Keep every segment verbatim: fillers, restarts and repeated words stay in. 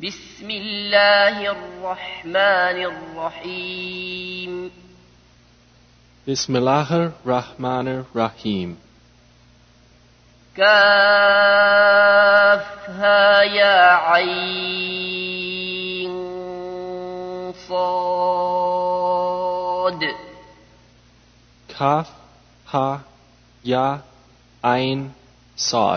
بسم الله الرحمن الرحيم بسم الله الرحمن الرحيم كافها يا عين صاد كاف ها يا عين صاد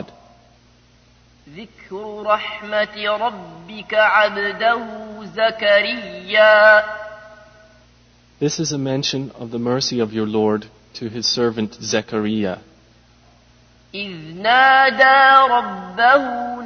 ذكر رحمة ربك عبده زكريا. This is a mention of the mercy of your Lord to his servant Zechariah. إذ نادى ربه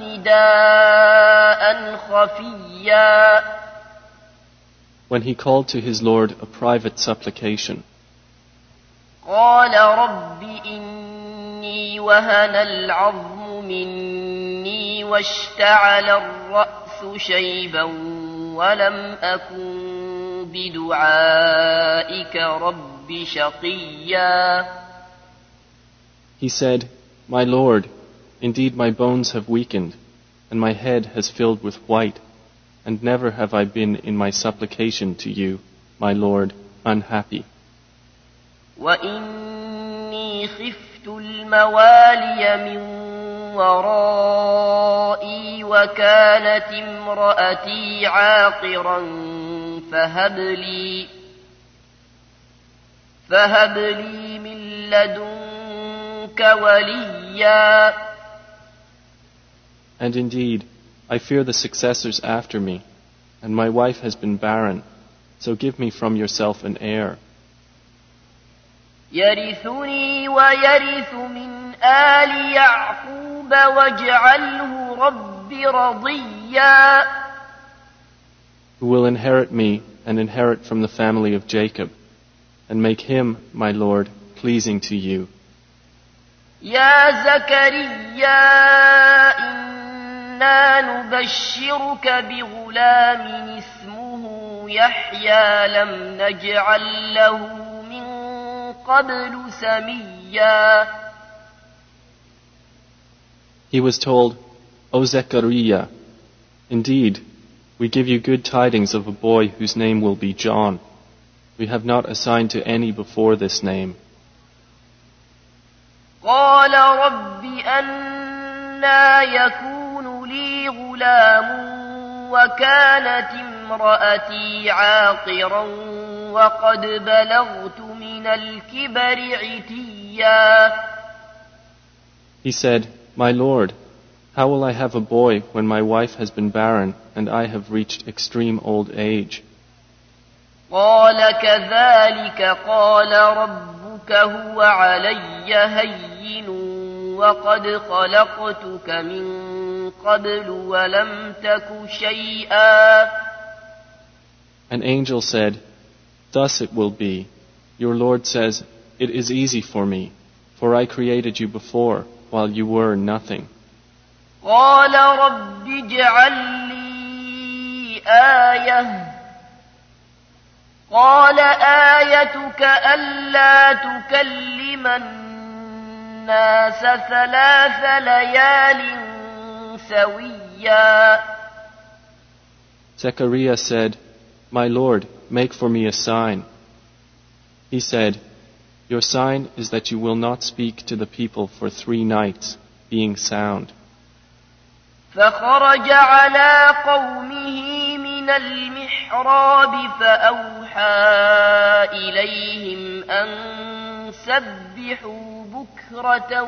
نداء خفيا. When he called to his Lord a private supplication. قال رب إني وهن العظم مني واشتعل الرأس شيبا ولم أكن بدعائك رب شقيا. He said, My Lord, indeed my bones have weakened, and my head has filled with white, and never have I been in my supplication to you, my Lord, unhappy. وإني خفت الموالي من ورائي وكانت امرأتي عاقرا فهب لي فهب لي من لدنك وليا. And indeed, I fear the successors after me, and my wife has been barren, so give me from yourself an heir. يرثني ويرث من آل يعقوب واجعله رب رضيا. Who will inherit me and inherit from the family of Jacob, and make him, my Lord, pleasing to you. يا زكريا إنا نبشرك بغلام اسمه يحيى لم نجعل له قبل سميا. He was told, O Zechariah, indeed, we give you good tidings of a boy whose name will be John. We have not assigned to any before this name. قال رب أنى يكون لي غلام وكانت امرأتي عاقرا وقد بلغت من الكبر عتيا. He said, My Lord, how will I have a boy when my wife has been barren and I have reached extreme old age? قال كذلك قال ربك هو علي هين وقد خلقتك من قبل ولم تك شيئا. An angel said, Thus it will be. Your Lord says, It is easy for me, for I created you before, while you were nothing. قال رب اجعل لي آية. قال آيتك ألا تكلم الناس ثلاث ليال سويا. Zechariah said, My Lord, make for me a sign. He said, Your sign is that you will not speak to the people for three nights, being sound. فخرج على قومه من المحراب فأوحى إليهم أن سبحوا بكرة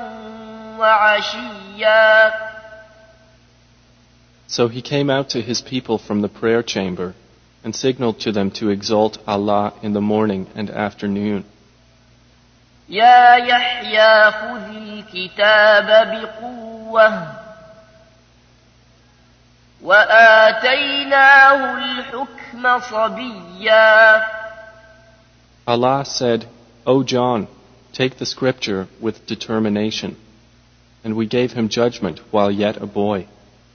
وعشيا. So he came out to his people from the prayer chamber and signaled to them to exalt Allah in the morning and afternoon. يا يحيى خذ الكتاب بقوة وآتيناه الحكم صبيا. Allah said, O John, take the scripture with determination, and we gave him judgment while yet a boy.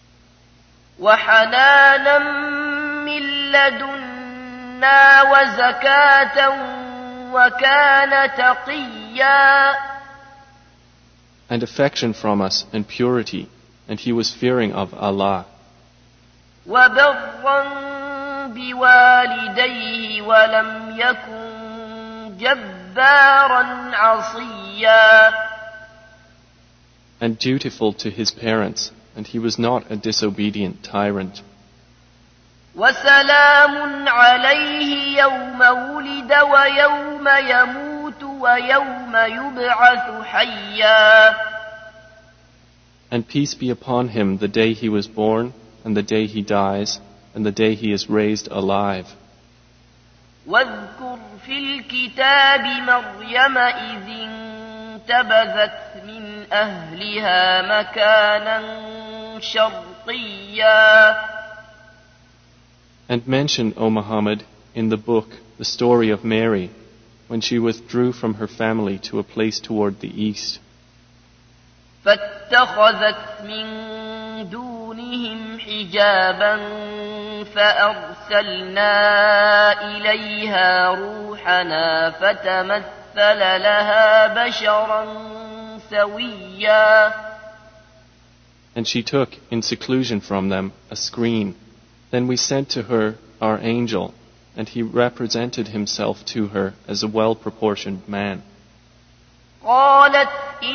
وحنانا من لدنا وزكاة وكان تقيا. And affection from us and purity, and he was fearing of Allah. وبرا بوالديه ولم يكن جبارا عصيا. And dutiful to his parents, and he was not a disobedient tyrant. وسلام عليه يوم ولد ويوم يموت ويوم يبعث حيا. And peace be upon him the day he was born, and the day he dies, and the day he is raised alive. واذكر في الكتاب مريم إذ انتبذت من أهلها مكانا شرقيا. And mention, O Muhammad, in the book the story of Mary, when she withdrew from her family to a place toward the east. فاتخذت من دونهم حجابا فأرسلنا إليها روحنا فتمثل لها بشرا سويا. And she took, in seclusion from them, a screen. Then we sent to her our angel, and he represented himself to her as a well-proportioned man. قالت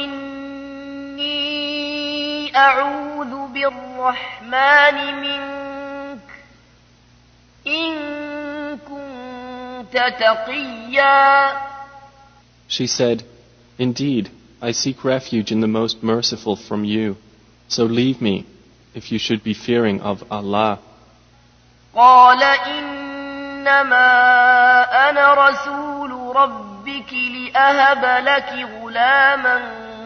إني أعوذ بالرحمن منك إن كنت تقيا. She said, Indeed, I seek refuge in the most merciful from you, so leave me if you should be fearing of Allah. قال إنما أنا رسول ربك لأهب لك غلاما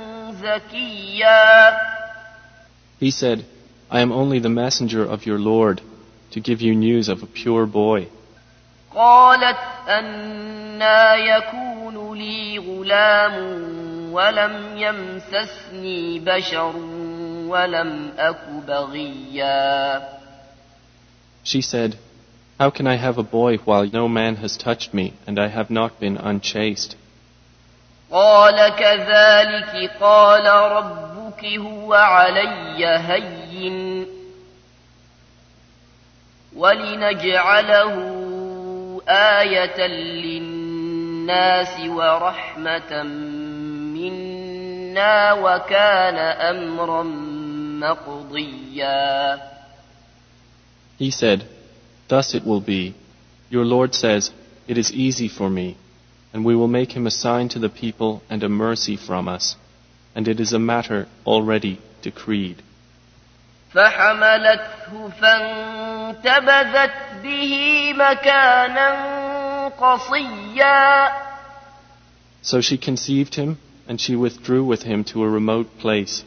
زكيا. He said, I am only the messenger of your Lord to give you news of a pure boy. قالت أنى يكون لي غلام ولم يمسسني بشر ولم أك بغيا. She said, How can I have a boy while no man has touched me and I have not been unchaste? قال كذلك قال ربك هو علي هين ولنجعله آية للناس ورحمة منا وكان أمرا مقضيا. He said, Thus it will be. Your Lord says, It is easy for me, and we will make him a sign to the people and a mercy from us, and it is a matter already decreed. فحملته فانتبذت به مكانا قصيا. So she conceived him, and she withdrew with him to a remote place.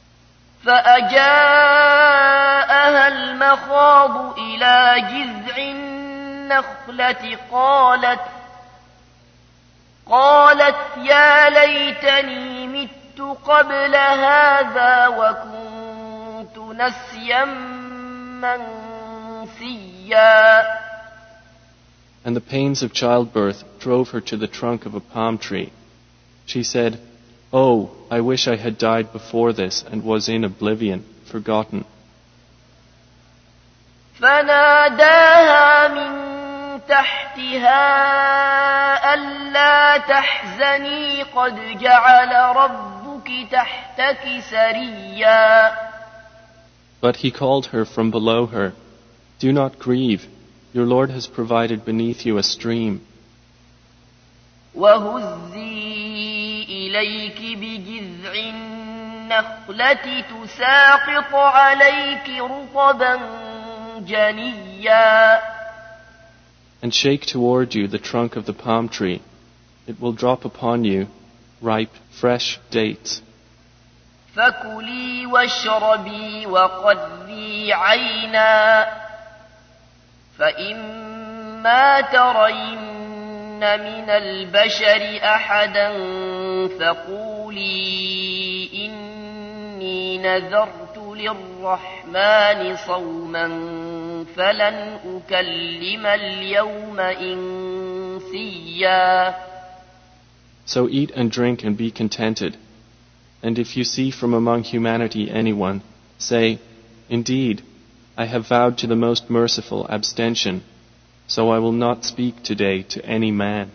فأجاءها المخاض إلى جذع النخلة قالت قالت يا ليتني مت قبل هذا وكنت نسيا منسيا. And the pains of childbirth drove her to the trunk of a palm tree. She said, Oh, I wish I had died before this and was in oblivion, forgotten. فناداها من تحتها ألا تحزني قد جعل ربك تحتك سريا. But he called her from below her, Do not grieve, your Lord has provided beneath you a stream. وهزي إليك بجذع النخلة تساقط عليك رطبا جنيا. And shake toward you the trunk of the palm tree. It will drop upon you ripe, fresh dates. فكلي واشربي وقري عينا فإما ترين من البشر أحدا فقولي إني نذرت للرحمن صوما فلن أكلم اليوم إنسيا. So eat and drink and be contented. And if you see from among humanity anyone, say, Indeed, I have vowed to the most merciful abstention, so I will not speak today to any man.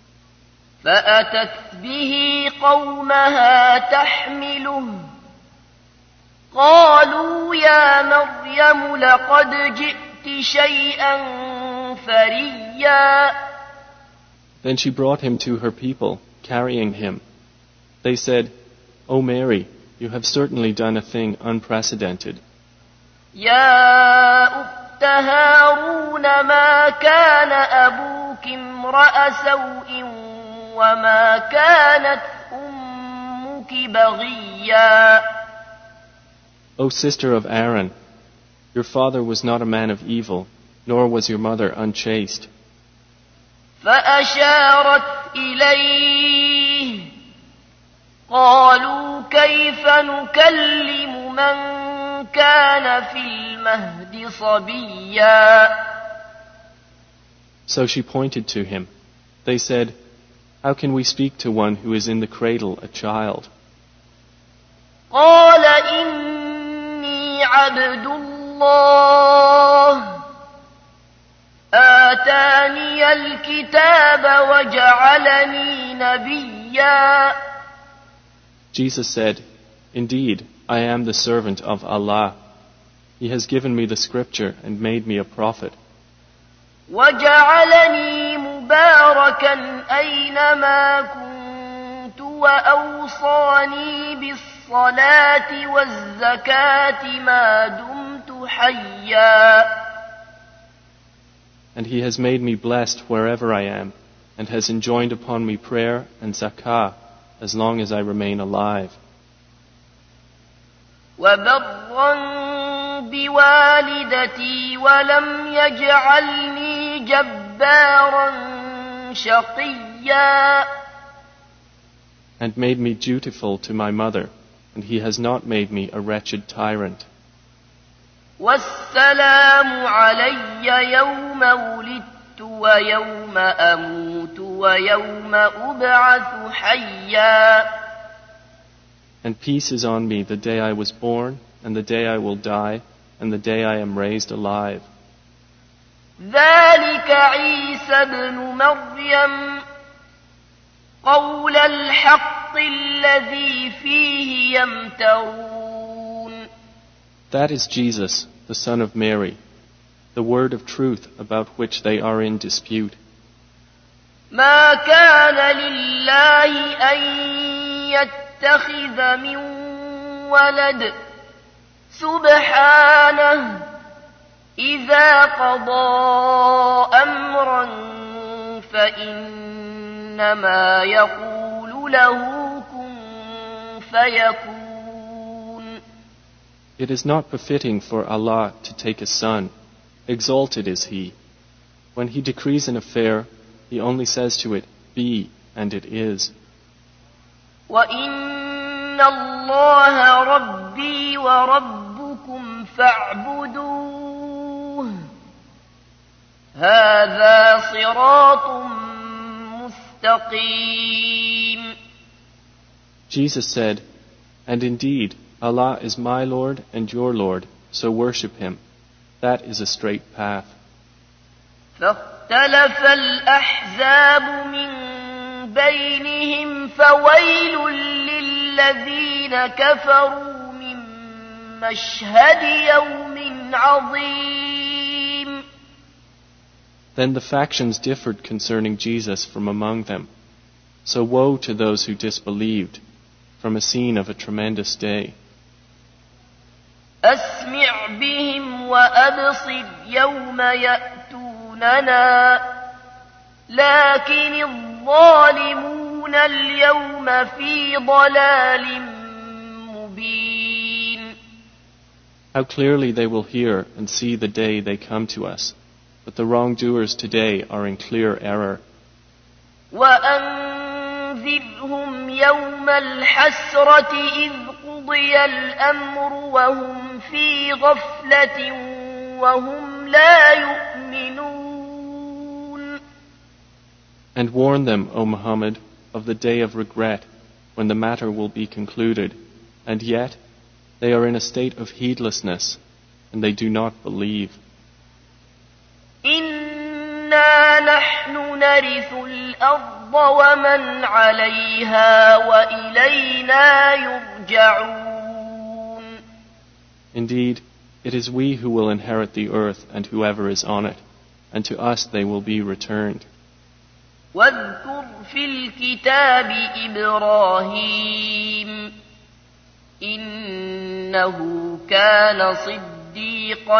فأتت به قومها تحمله قالوا يا مريم لقد جئت شيئا فريا. Then she brought him to her people, carrying him. They said, O Mary, you have certainly done a thing unprecedented. يا أخت هارون ما كان أبوك امرأ سوء وما كانت أمك بغيا. O sister of Aaron, your father was not a man of evil, nor was your mother unchaste. فأشارت إليه قالوا كيف نكلم من كان في المهد صبيا. So she pointed to him. They said, how can we speak to one who is in the cradle, a child? قال إني عبد الله آتاني الكتاب وجعلني نبيا. Jesus said, indeed, I am the servant of Allah. He has given me the scripture and made me a prophet. وجعلني مباركا أينما كنت وأوصاني بالصلاة والزكاة ما دمت حيا. And he has made me blessed wherever I am, and has enjoined upon me prayer and zakah as long as I remain alive. وبرا بوالدتي ولم يجعلني جبارا شقيا. And made me dutiful to my mother, and he has not made me a wretched tyrant. والسلام علي يوم ولدت ويوم أموت ويوم أبعث حيا. And peace is on me the day I was born, and the day I will die, and the day I am raised alive. ذلك عيسى ابن مريم قول الحق الذي فيه يمترون. That is Jesus, the son of Mary, the word of truth about which they are in dispute. ما كان لله أن يتخذ من ولد سبحانه إذا قضى أمرا فإنما يقول له كن فيكون. It is not befitting for Allah to take a son. Exalted is He. When He decrees an affair, He only says to it, be, and it is. وَإِنَّ اللَّهَ رَبِّي وَرَبُّكُمْ فَاعْبُدُوهُ هَذَا صِرَاطٌ مُسْتَقِيمٌ. Jesus said, and indeed, Allah is my Lord and your Lord, so worship Him. That is a straight path. فاختلف الأحزاب من بينهم فويل للذين كفروا من مشهد يوم عظيم. Then the factions differed concerning Jesus from among them. So woe to those who disbelieved from a scene of a tremendous day. أسمع بهم وأبصر يوم يأتوننا لكن الظالمون اليوم في ضلال مبين. How clearly they will hear and see the day they come to us, but the wrongdoers today are in clear error. وأنذرهم يوم الحسرة إذ قضي الأمر وهم في غفلة وهم لا يؤمنون. And warn them, O Muhammad, of the day of regret, when the matter will be concluded, and yet they are in a state of heedlessness, and they do not believe. إنا نحن نرث الأرض ومن عليها وإلينا يرجعون. Indeed, it is we who will inherit the earth and whoever is on it, and to us they will be returned. واذكر في الكتاب إبراهيم إنه كان صديقا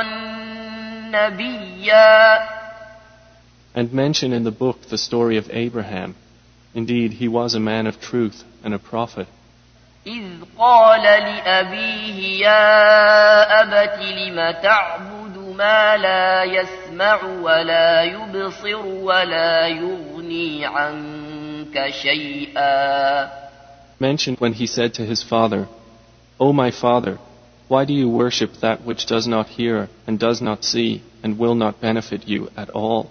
نبيا. And mention in the book the story of Abraham. Indeed, he was a man of truth and a prophet. إذ قال لأبيه يا أبت لم تعبد ما لا يسمع ولا يبصر ولا يغني عنك شيئا. Mentioned when he said to his father, O my father, why do you worship that which does not hear and does not see and will not benefit you at all?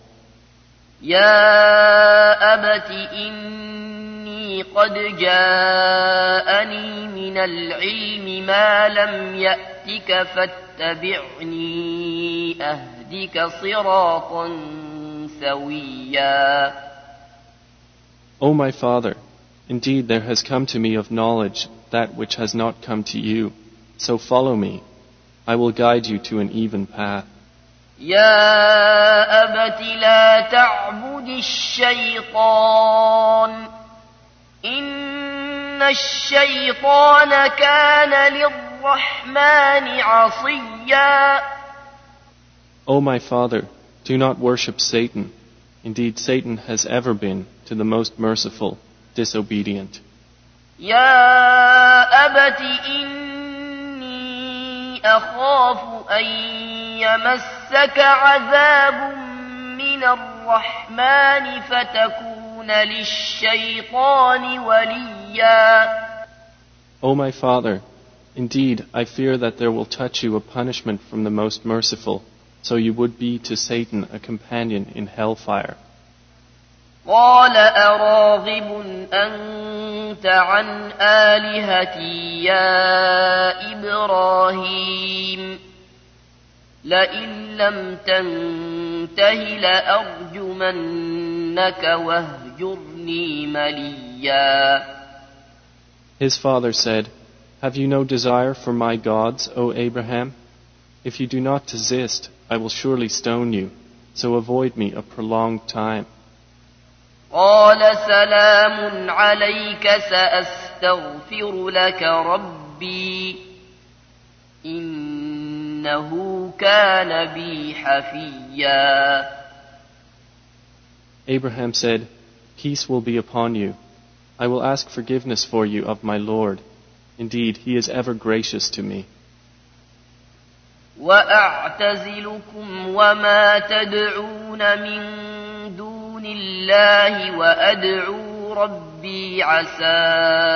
يا أبت إني قد جاءني من العلم ما لم يأتك فاتبعني أهدك صراطا سويا. O my father, indeed there has come to me of knowledge that which has not come to you, so follow me. I will guide you to an even path. يا أبت لا تعبد الشيطان إن الشيطان كان للرحمن عصيا. O my father, do not worship Satan. Indeed, Satan has ever been, to the most merciful, disobedient. يا أبت إني أخاف أن يمسك عذاب من الرحمن فتكون للشيطان وليا. O my father, indeed I fear that there will touch you a punishment from the most merciful, so you would be to Satan a companion in hellfire. قال أراغب أنت عن آلهتي يا إبراهيم لئن لم تنته لأرجمنك واهجرني مليا. His father said, Have you no desire for my gods, O Abraham? If you do not desist, I will surely stone you, so avoid me a prolonged time. قال سلام عليك سأستغفر لك ربي إنه كان بي حفيا. Abraham said, Peace will be upon you. I will ask forgiveness for you of my Lord. Indeed, he is ever gracious to me. وأعتزلكم وما تدعون من دون الله وأدعو ربي عسى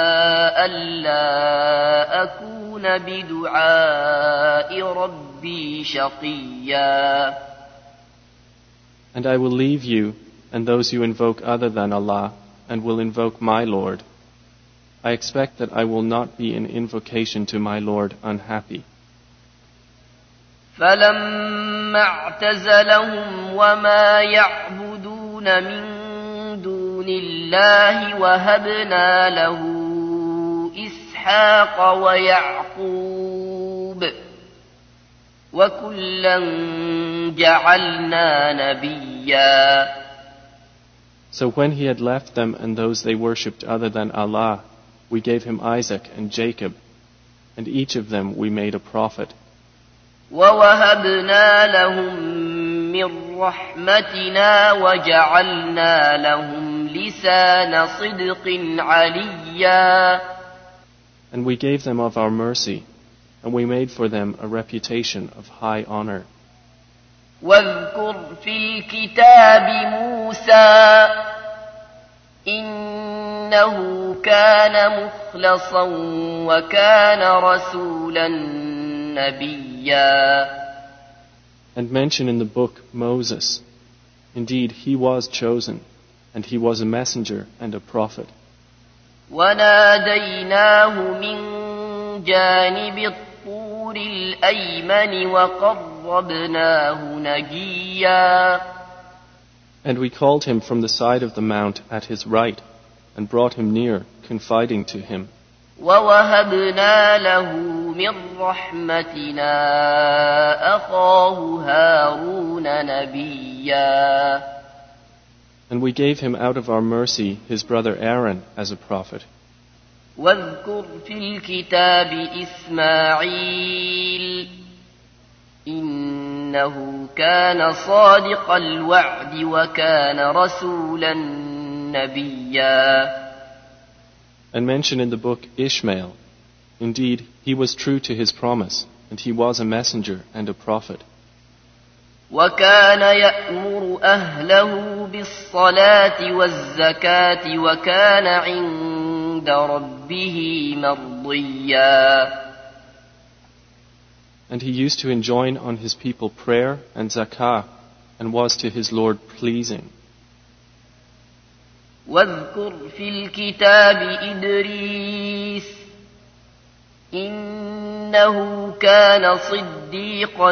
ألا أكون بدعاء ربي شقيا. And I will leave you and those you invoke other than Allah, and will invoke my Lord. I expect that I will not be in invocation to my Lord unhappy. فلما اعتزلهم وما يعبدون من دون الله وهبنا له إسحاق ويعقوب وكلا جعلنا نبيا. So when he had left them and those they worshipped other than Allah, we gave him Isaac and Jacob, and each of them we made a prophet. ووهبنا لهم من رحمتنا وجعلنا لهم لسان صدق عليا. And we gave them of our mercy, and we made for them a reputation of high honor. واذكر في الكتاب موسى إنه كان مخلصا وكان رسولا نبيا. And mention in the book Moses. Indeed, he was chosen, and he was a messenger and a prophet. وناديناه من جانب الطور الطور الأيمن وقربناه نجيا. And we called him from the side of the mount at his right, and brought him near, confiding to him. ووهبنا له من رحمتنا أخاه هارون نبيا. And we gave him out of our mercy his brother Aaron as a prophet. واذكر في الكتاب إسماعيل إنه كان صادق الوعد وكان رسولا نبيا. And mention in the book Ishmael. Indeed, he was true to his promise, and he was a messenger and a prophet. وكان يأمر أهله بالصلاة والزكاة وكان عند ربه مرضيا. And he used to enjoin on his people prayer and zakah, and was to his Lord pleasing. واذكر في الكتاب إدريس إنه كان صديقا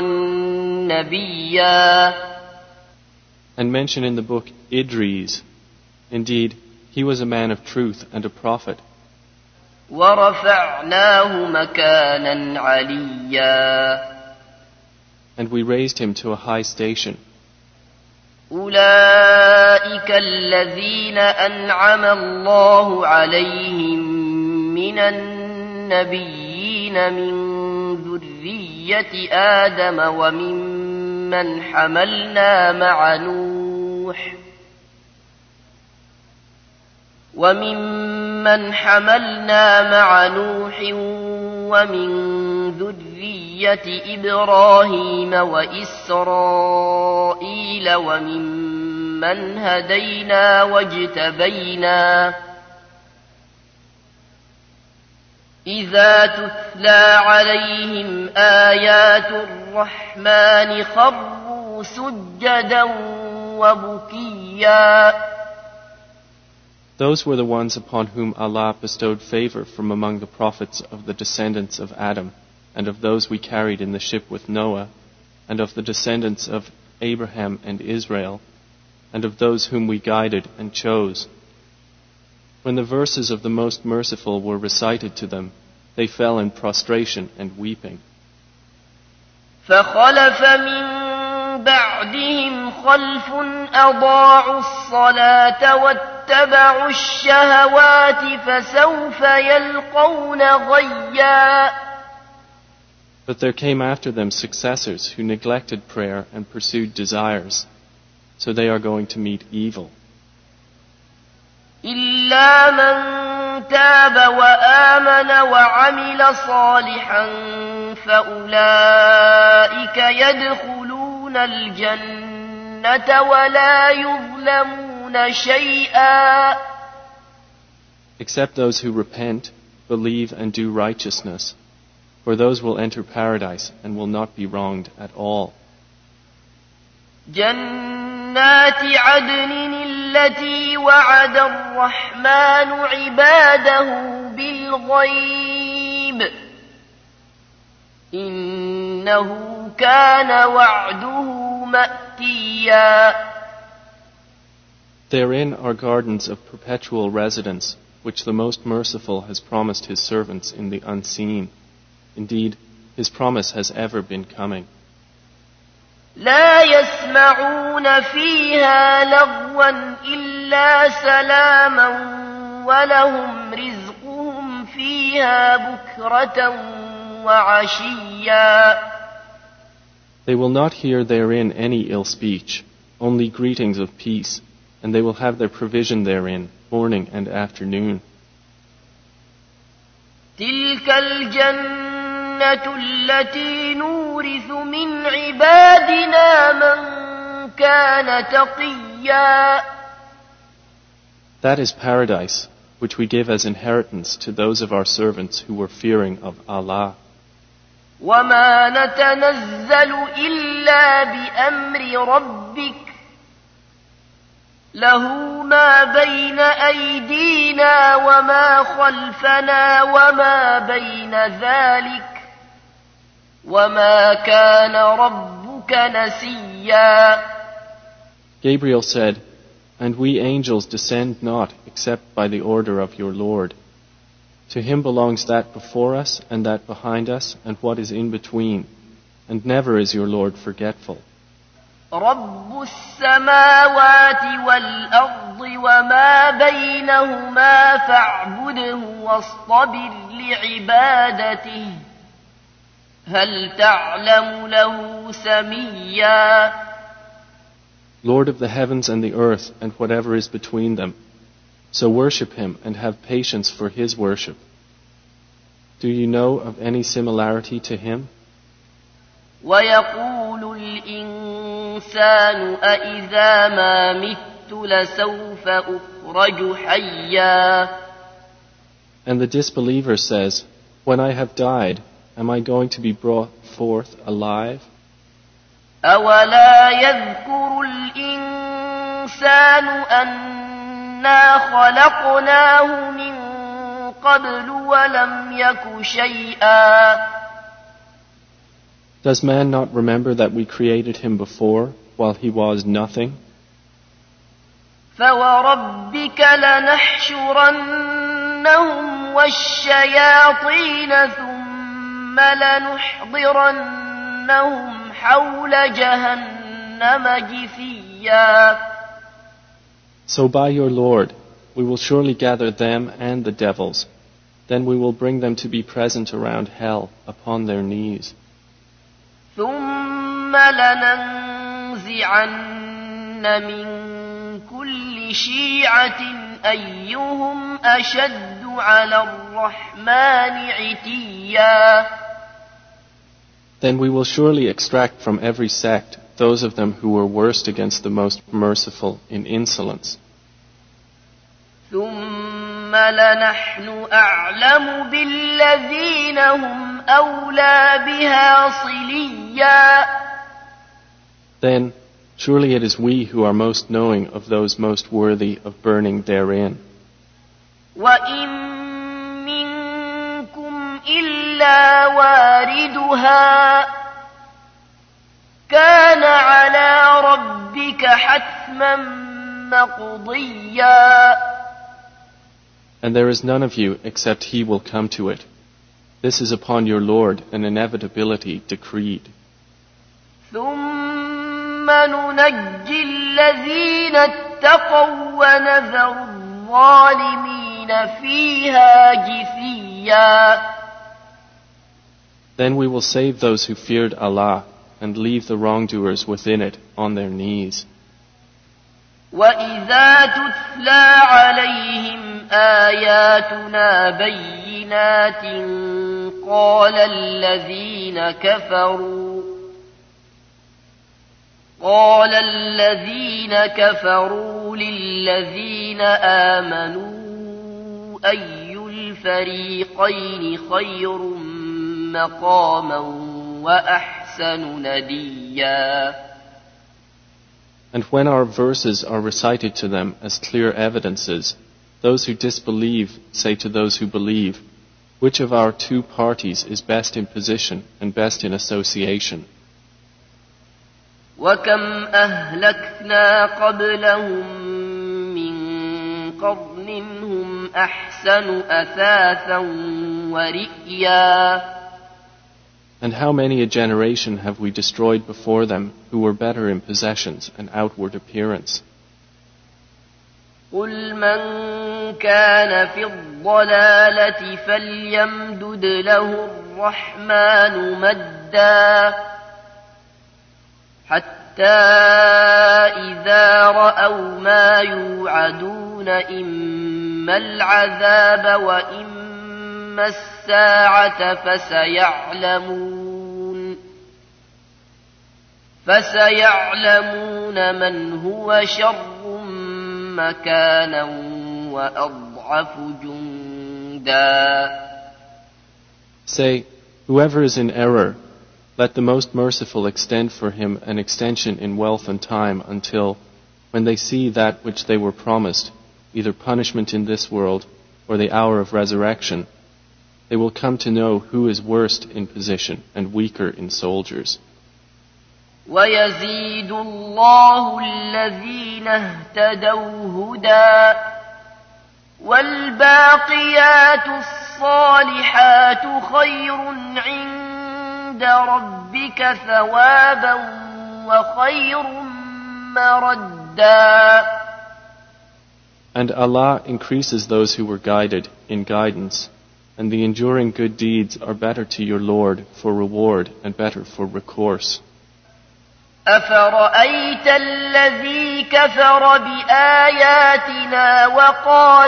نبيا. And mention in the book Idris. Indeed, he was a man of truth and a prophet. ورفعناه مكانا عليا. And we raised him to a high station. أولئك الذين أنعم الله عليهم من النبيين من ذرية آدم وممن حملنا مع نوح وممن حملنا مع نوح ومن ذرية إبراهيم وإسرائيل وممن هدينا واجتبينا إذا تتلى عليهم آيات الرحمن خروا سجدا وبكيا. Those were the ones upon whom Allah bestowed favor from among the prophets of the descendants of Adam, and of those we carried in the ship with Noah, and of the descendants of Abraham and Israel, and of those whom we guided and chose. When the verses of the Most Merciful were recited to them, they fell in prostration and weeping. فخلف من بعدهم خلف أضاعوا الصلاة واتبعوا الشهوات فسوف يلقون غيا. But there came after them successors who neglected prayer and pursued desires, so they are going to meet evil. إلا من تاب وآمن وعمل صالحا فأولئك يدخلون الجنة ولا يظلمون شيئا. Except those who repent, believe and do righteousness, for those will enter paradise and will not be wronged at all. جنات عدن التي وعد الرحمن عباده بالغيب إنه كان وعده مأتيا. Therein are gardens of perpetual residence, which the Most Merciful has promised His servants in the unseen. Indeed, His promise has ever been coming. لا يسمعون فيها لغوا إلا سلاما ولهم رزقهم فيها بكرة وعشيا. They will not hear therein any ill speech, only greetings of peace, and they will have their provision therein morning and afternoon. تلك الجنة التي نورث من عبادنا من كان تقيا. That is paradise, which we give as inheritance to those of our servants who were fearing of Allah. وما نتنزل إلا بأمر ربك له ما بين أيدينا وما خلفنا وما بين ذلك وما كان ربك نسيا. Gabriel said, "And we angels descend not except by the order of your Lord. To him belongs that before us and that behind us and what is in between, and never is your Lord forgetful." رب السماوات والأرض وما بينهما فاعبده واصطبر لعبادته هل تعلم له سميا. Lord of the heavens and the earth and whatever is between them, so worship him and have patience for his worship. Do you know of any similarity to him? ويقول الإنسان أإذا ما مت لسوف أخرج حيا. And the disbeliever says, "When I have died, am I going to be brought forth alive?" أولا يذكر الإنسان أنا خلقناه من قبل ولم يك شيئا. Does man not remember that we created him before, while he was nothing? فوربك لنحشرنهم والشياطين ثم لنحضرنهم حول جهنم جثيا. So by your Lord, we will surely gather them and the devils. Then we will bring them to be present around hell upon their knees. ثم لننزعن من كل شيعة أيهم أشد على الرحمن عتيا. Then we will surely extract from every sect those of them who were worst against the most merciful in insolence. ثم لنحن أعلم بالذين هم أولى بها صليا. Then surely it is we who are most knowing of those most worthy of burning therein. وإن منكم إلا واردها كان على ربك حتما مقضيا. And there is none of you except he will come to it. This is upon your Lord an inevitability decreed. ثم ننجي الذين اتقوا ونذر الظالمين فيها جثيا. Then we will save those who feared Allah and leave the wrongdoers within it on their knees. وَإِذَا تُتْلَى عَلَيْهِمْ آيَاتُنَا بَيِّنَاتٍ قَالَ الَّذِينَ كَفَرُوا قَالَ الَّذِينَ كَفَرُوا لِلَّذِينَ آمَنُوا أَيُّ الْفَرِيقَيْنِ خَيْرٌ مَقَامًا وَأَحْسَنُ نَدِيًّا. And when our verses are recited to them as clear evidences, those who disbelieve say to those who believe, "Which of our two parties is best in position and best in association?" وَكَمْ أَهْلَكْنَا قَبْلَهُمْ مِنْ قَرْنٍ هُمْ أَحْسَنُ أَثَاثًا وَرِئْيًا. And how many a generation have we destroyed before them who were better in possessions and outward appearance? قُلْ مَنْ كَانَ فِي الضَّلَالَةِ فَلْيَمْدُدْ لَهُ الرَّحْمَنُ مَدًّا حَتَّى إِذَا رَأَوْا مَا يُوعَدُونَ إِمَّا الْعَذَابَ وَإِمَّا السَّاعَةَ فَسَيَعْلَمُونَ فَسَيَعْلَمُونَ مَنْ هُوَ شَرٌّ مَكَانًا وَأَضْعَفُ جُنْدًا. Say, whoever is in error, let the most merciful extend for him an extension in wealth and time until, when they see that which they were promised, either punishment in this world or the hour of resurrection, They will come to know who is worst in position and weaker in soldiers. ويزيد الله الذين اهتدوا هدى والباقيات الصالحات خير عند ربك ثوابا وخير مردا. And Allah increases those who were guided in guidance, and the enduring good deeds are better to your Lord for reward and better for recourse. أفرأيت الذي كفر بآياتنا وقال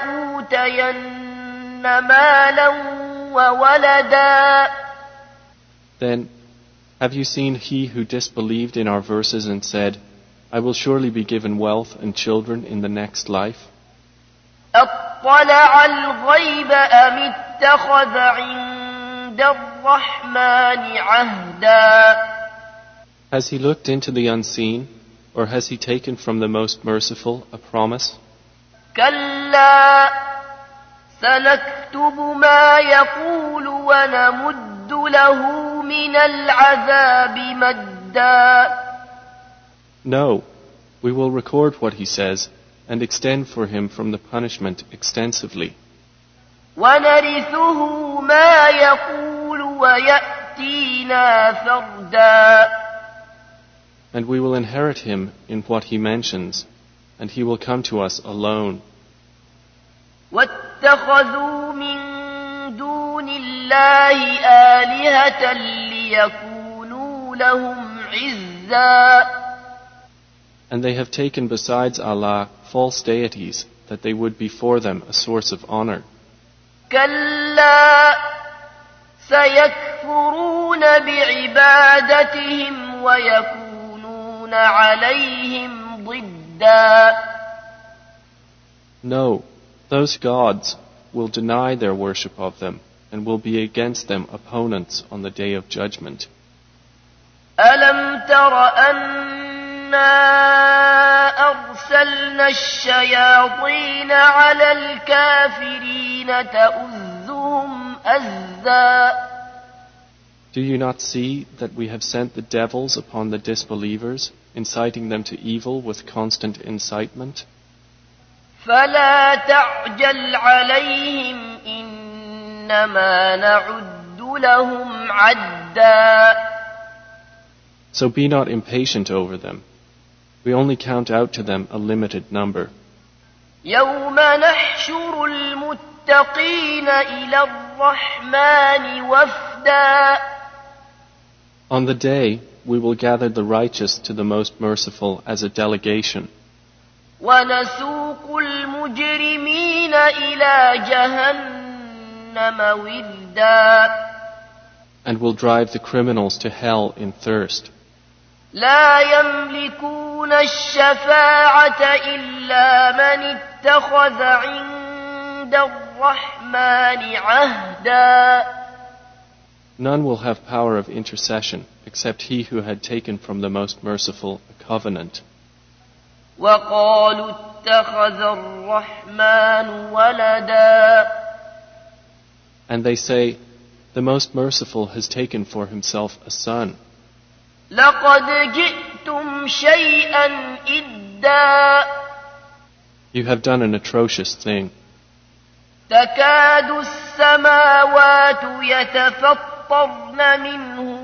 لأوتين مالا وولدا. Then, have you seen he who disbelieved in our verses and said, I will surely be given wealth and children in the next life? أطلع الغيب أم اتخذ عند الرحمن عهدا. Has he looked into the unseen, or has he taken from the Most Merciful a promise? كلا سنكتب ما يقول ونمد له من العذاب مدا. No, we will record what he says and extend for him from the punishment extensively. وَنَرِثُهُ مَا يَقُولُ وَيَأْتِينَا فَرْدًا. And we will inherit him in what he mentions, and he will come to us alone. وَاتَّخَذُوا مِن دُونِ اللَّهِ آلِهَةً لِيَكُونُوا لَهُمْ عِزًّا. And they have taken besides Allah false deities, that they would be for them a source of honor. كلا سيكفرون بعبادتهم ويكونون عليهم ضدا. No, those gods will deny their worship of them and will be against them opponents on the day of judgment. ألم تر أنا أرسلنا الشياطين على الكافرين تؤذهم أزا. Do you not see that we have sent the devils upon the disbelievers, inciting them to evil with constant incitement? فلا تعجل عليهم إنما نعد لهم عدا. So be not impatient over them. We only count out to them a limited number. يوم نحشر المتقين إلى الرحمن وفدا. On the day, we will gather the righteous to the Most Merciful as a delegation. ونسوق المجرمين إلى جهنم وردا. And will drive the criminals to hell in thirst. لا يملكون الشفاعة إلا من اتخذ عند الرحمن عهدا. None will have power of intercession except he who had taken from the Most Merciful a covenant. وقالوا اتخذ الرحمن ولدا. And they say, the Most Merciful has taken for himself a son. لقد جئتم شيئا إدا. You have done an atrocious thing. تكاد السماوات يتفطرن منه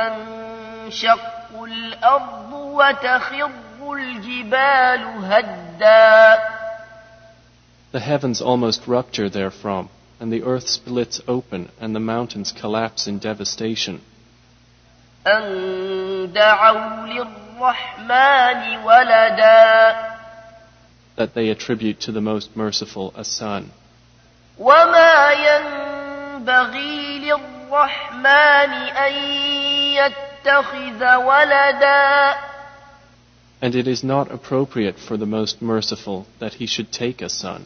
وتنشق الأرض وتخر الجبال هدا. The heavens almost rupture therefrom, and the earth splits open, and the mountains collapse in devastation. أن دعوا للرحمن ولدا. That they attribute to the Most Merciful a son. وما ينبغي للرحمن أن يتخذ ولدا. And it is not appropriate for the Most Merciful that he should take a son.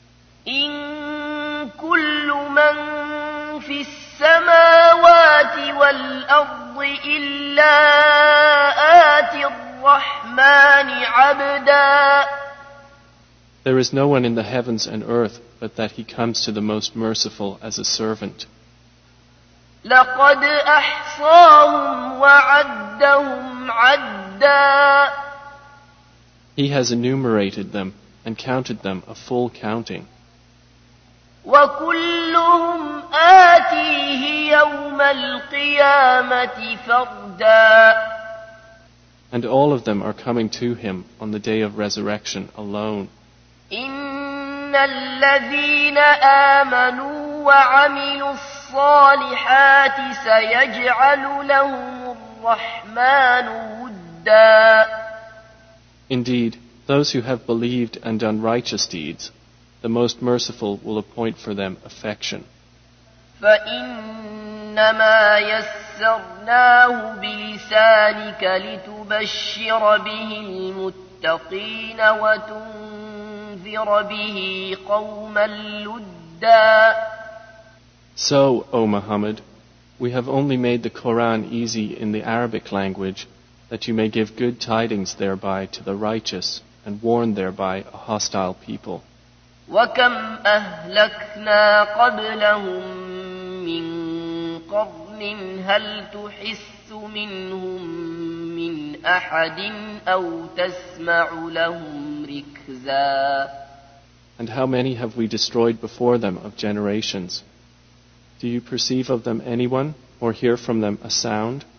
إن كل من في السماوات والأرض إلا آتي الرحمن عبدا. There is no one in the heavens and earth but that he comes to the most merciful as a servant. لقد أحصاهم وعدهم عدا. He has enumerated them and counted them a full counting. وكلهم آتيه يوم القيامة فردا. And all of them are coming to him on the day of resurrection alone. إن الذين آمنوا وعملوا الصالحات سيجعل لهم الرحمن ودا. Indeed, those who have believed and done righteous deeds, the Most Merciful will appoint for them affection. فإنما يسرناه بلسانك لتبشر به المتقين وتنذر به قوما لدا. So, O Muhammad, we have only made the Quran easy in the Arabic language, that you may give good tidings thereby to the righteous, and warn thereby a hostile people. وكم أهلكنا قبلهم من قرن هل تحس منهم من أحد أو تسمع لهم ركزا. And how many have we destroyed before them of generations? Do you perceive of them anyone, or hear from them a sound?